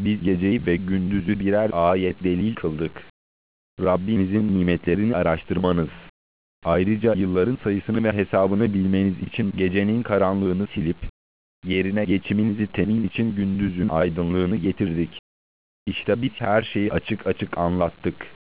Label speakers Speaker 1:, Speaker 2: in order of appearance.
Speaker 1: Biz geceyi ve gündüzü birer ayet delil kıldık. Rabbinizin nimetlerini araştırmanız, ayrıca yılların sayısını ve hesabını bilmeniz için gecenin karanlığını silip, yerine geçiminizi temin için gündüzün aydınlığını getirdik. İşte biz her şeyi açık açık anlattık.